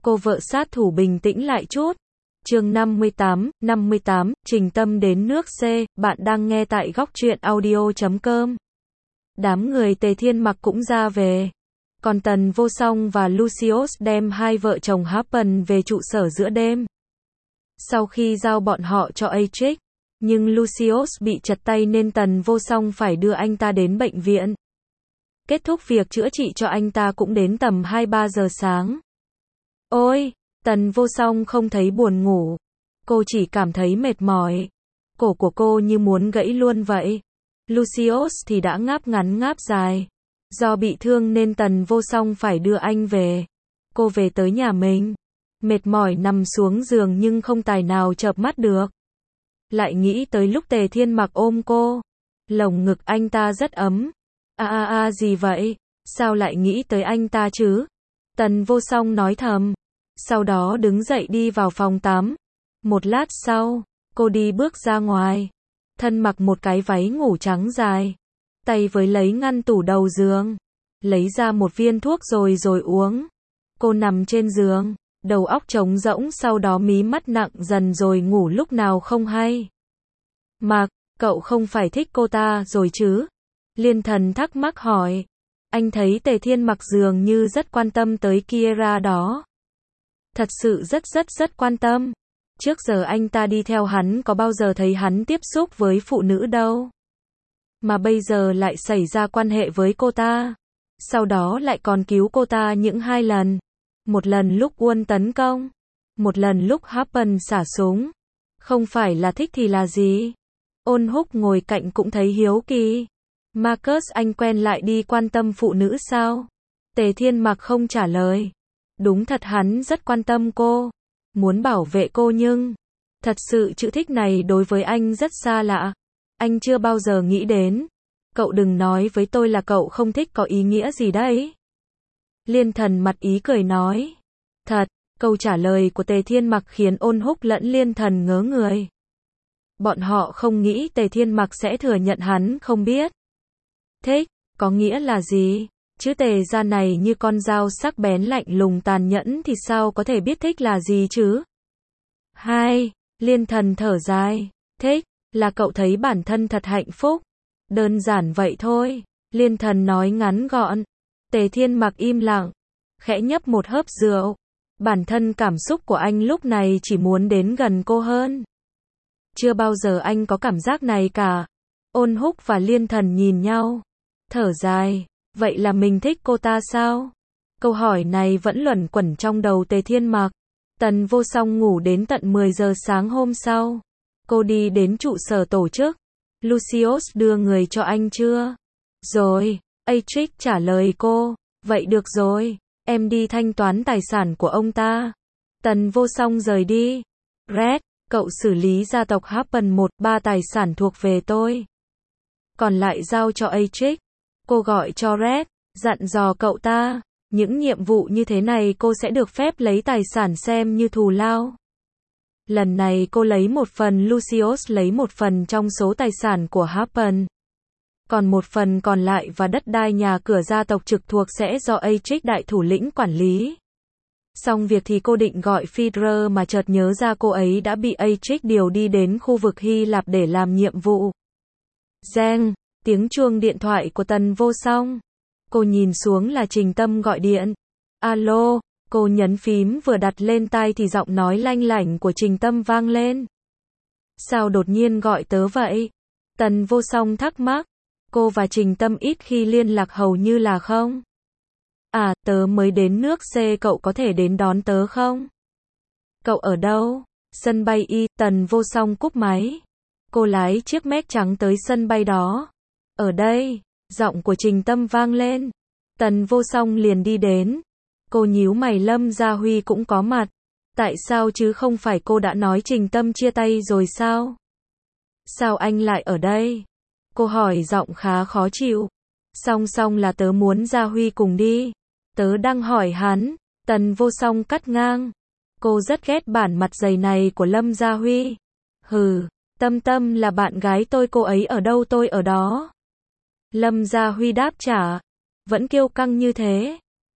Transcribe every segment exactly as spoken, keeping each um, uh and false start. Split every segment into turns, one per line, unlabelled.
Cô vợ sát thủ bình tĩnh lại chút. Chương năm mươi tám, năm mươi tám, Trình Tâm đến nước C, bạn đang nghe tại góc truyện audio chấm com. Đám người Tề Thiên Mặc cũng ra về. Còn Tần Vô Song và Lucius đem hai vợ chồng Happen về trụ sở giữa đêm. Sau khi giao bọn họ cho Atrix, nhưng Lucius bị trật tay nên Tần Vô Song phải đưa anh ta đến bệnh viện. Kết thúc việc chữa trị cho anh ta cũng đến tầm hai ba giờ sáng. Ôi, Tần Vô Song không thấy buồn ngủ. Cô chỉ cảm thấy mệt mỏi. Cổ của cô như muốn gãy luôn vậy. Lucius thì đã ngáp ngắn ngáp dài. Do bị thương nên Tần Vô Song phải đưa anh về. Cô về tới nhà mình. Mệt mỏi nằm xuống giường nhưng không tài nào chợp mắt được. Lại nghĩ tới lúc Tề Thiên Mặc ôm cô. Lồng ngực anh ta rất ấm. A a a gì vậy? Sao lại nghĩ tới anh ta chứ? Tần Vô Song nói thầm. Sau đó đứng dậy đi vào phòng tắm. Một lát sau, cô đi bước ra ngoài. Thân mặc một cái váy ngủ trắng dài. Tay với lấy ngăn tủ đầu giường. Lấy ra một viên thuốc rồi rồi uống. Cô nằm trên giường, đầu óc trống rỗng, sau đó mí mắt nặng dần rồi ngủ lúc nào không hay. Mặc, cậu không phải thích cô ta rồi chứ? Liên Thần thắc mắc hỏi. Anh thấy Tề Thiên Mặc dường như rất quan tâm tới Kiera đó. Thật sự rất rất rất quan tâm. Trước giờ anh ta đi theo hắn có bao giờ thấy hắn tiếp xúc với phụ nữ đâu. Mà bây giờ lại xảy ra quan hệ với cô ta. Sau đó lại còn cứu cô ta những hai lần. Một lần lúc Won tấn công. Một lần lúc Happen xả súng. Không phải là thích thì là gì? Ôn Húc ngồi cạnh cũng thấy hiếu kỳ. Marcus, anh quen lại đi quan tâm phụ nữ sao? Tề Thiên Mặc không trả lời. Đúng thật hắn rất quan tâm cô. Muốn bảo vệ cô nhưng... Thật sự chữ thích này đối với anh rất xa lạ. Anh chưa bao giờ nghĩ đến. Cậu đừng nói với tôi là cậu không thích có ý nghĩa gì đấy. Liên Thần mặt ý cười nói. Thật, câu trả lời của Tề Thiên Mặc khiến Ôn Húc lẫn Liên Thần ngớ người. Bọn họ không nghĩ Tề Thiên Mặc sẽ thừa nhận hắn không biết. Thích, có nghĩa là gì? Chữ Tề ra này như con dao sắc bén lạnh lùng tàn nhẫn thì sao có thể biết thích là gì chứ? Hai, Liên Thần thở dài. Thích, là cậu thấy bản thân thật hạnh phúc. Đơn giản vậy thôi. Liên Thần nói ngắn gọn. Tề Thiên Mặc im lặng. Khẽ nhấp một hớp rượu. Bản thân cảm xúc của anh lúc này chỉ muốn đến gần cô hơn. Chưa bao giờ anh có cảm giác này cả. Ôn Húc và Liên Thần nhìn nhau. Thở dài. Vậy là mình thích cô ta sao? Câu hỏi này vẫn luẩn quẩn trong đầu Tề Thiên Mặc. Tần Vô Song ngủ đến tận mười giờ sáng hôm sau. Cô đi đến trụ sở tổ chức. Lucius đưa người cho anh chưa? Rồi. Atrix trả lời cô. Vậy được rồi. Em đi thanh toán tài sản của ông ta. Tần Vô Song rời đi. Red, cậu xử lý gia tộc Happen một ba tài sản thuộc về tôi. Còn lại giao cho Atrix. Cô gọi cho Red, dặn dò cậu ta, những nhiệm vụ như thế này cô sẽ được phép lấy tài sản xem như thù lao. Lần này cô lấy một phần, Lucius lấy một phần trong số tài sản của Happen. Còn một phần còn lại và đất đai nhà cửa gia tộc trực thuộc sẽ do Atrix đại thủ lĩnh quản lý. Xong việc thì cô định gọi Phaedra mà chợt nhớ ra cô ấy đã bị Atrix điều đi đến khu vực Hy Lạp để làm nhiệm vụ. Zeng. Tiếng chuông điện thoại của Tần Vô Song. Cô nhìn xuống là Trình Tâm gọi điện. Alo, cô nhấn phím vừa đặt lên tai thì giọng nói lanh lảnh của Trình Tâm vang lên. Sao đột nhiên gọi tớ vậy? Tần Vô Song thắc mắc. Cô và Trình Tâm ít khi liên lạc hầu như là không. À, tớ mới đến nước C, cậu có thể đến đón tớ không? Cậu ở đâu? Sân bay Y. Tần Vô Song cúp máy. Cô lái chiếc Mac trắng tới sân bay đó. Ở đây, giọng của Trình Tâm vang lên. Tần Vô Song liền đi đến. Cô nhíu mày, Lâm Gia Huy cũng có mặt. Tại sao chứ, không phải cô đã nói Trình Tâm chia tay rồi sao? Sao anh lại ở đây? Cô hỏi giọng khá khó chịu. Song song là tớ muốn Gia Huy cùng đi. Tớ đang hỏi hắn. Tần Vô Song cắt ngang. Cô rất ghét bản mặt dày này của Lâm Gia Huy. Hừ, Tâm Tâm là bạn gái tôi, cô ấy ở đâu tôi ở đó. Lâm Gia Huy đáp trả. Vẫn kiêu căng như thế.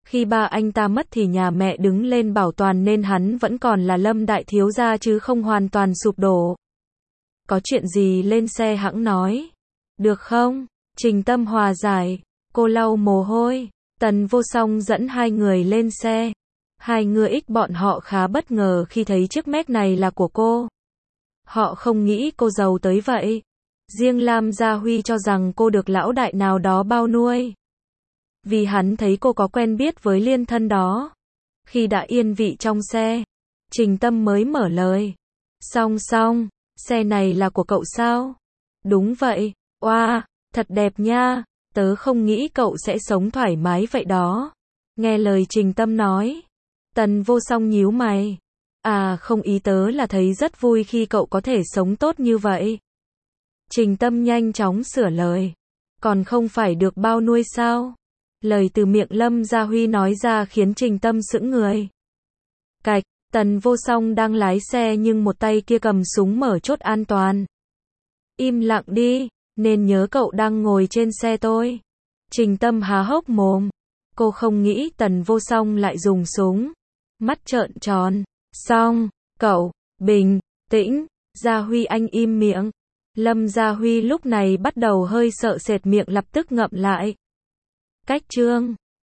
Khi ba anh ta mất thì nhà mẹ đứng lên bảo toàn nên hắn vẫn còn là Lâm đại thiếu gia chứ không hoàn toàn sụp đổ. Có chuyện gì lên xe hẵng nói. Được không? Trình Tâm hòa giải. Cô lau mồ hôi. Tần Vô Song dẫn hai người lên xe. Hai người ích bọn họ khá bất ngờ khi thấy chiếc Mac này là của cô. Họ không nghĩ cô giàu tới vậy. Riêng Lam Gia Huy cho rằng cô được lão đại nào đó bao nuôi. Vì hắn thấy cô có quen biết với liên thân đó. Khi đã yên vị trong xe, Trình Tâm mới mở lời. Song Song, xe này là của cậu sao? Đúng vậy. Oa, wow, thật đẹp nha. Tớ không nghĩ cậu sẽ sống thoải mái vậy đó. Nghe lời Trình Tâm nói, Tần Vô Song nhíu mày. À không, ý tớ là thấy rất vui khi cậu có thể sống tốt như vậy. Trình Tâm nhanh chóng sửa lời. Còn không phải được bao nuôi sao? Lời từ miệng Lâm Gia Huy nói ra khiến Trình Tâm sững người. Cạch, Tần Vô Song đang lái xe nhưng một tay kia cầm súng mở chốt an toàn. Im lặng đi, nên nhớ cậu đang ngồi trên xe tôi. Trình Tâm há hốc mồm. Cô không nghĩ Tần Vô Song lại dùng súng. Mắt trợn tròn. Xong, cậu, bình tĩnh, Gia Huy anh im miệng. Lâm Gia Huy lúc này bắt đầu hơi sợ sệt, miệng lập tức ngậm lại. Cách chương